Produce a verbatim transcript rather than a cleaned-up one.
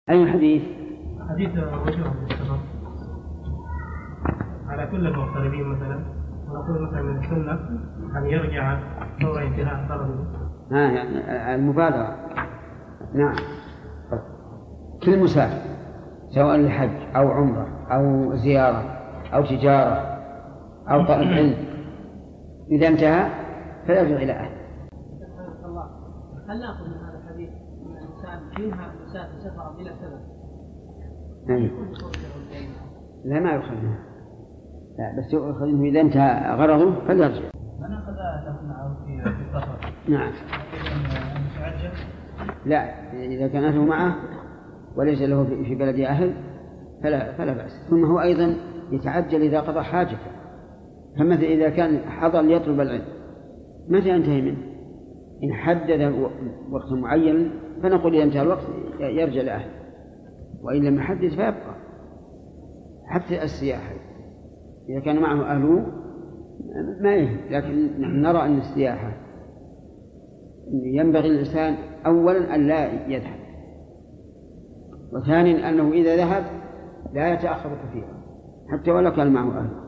أي حديث؟ حديث وجوه السفر على كل المغتربين مثلا، ونقول مثلا من السنة أن يرجع فور انتهاء طلبه. آه يعني المبادرة. نعم. كل مسافر سواء لحج أو عمرة أو زيارة أو تجارة أو طلب علم إذا انتهى فيرجع إلى أهله. هل نأخذ من هذا الحديث أن الإنسان ينهى المسافر سفرا بلا سبب؟ أي. لا ما يؤخذ منها، لا بس يؤخذ منه إذا انتهى غرضه فليرجع. من أخذ له معه في السفر؟ نعم. لا إذا كان أهله معه وليس له في بلد أهل فلا فلا بأس. ثم هو أيضا يتعجل إذا قضى حاجته، فمثل إذا كان حضر ليطلب العلم متى ينتهي منه؟ إن حدد وقت معين فنقول إذا انتهى الوقت يرجع لأهله، وإن لم يحدد فيبقى. حتى السياحة إذا كان معه أهله ما يهم، لكن نحن نرى أن السياحة ينبغي الإنسان أولا أن لا يذهب، وثانيا أنه إذا ذهب لا يتأخر كثيرا حتى ولو كان معه أهله.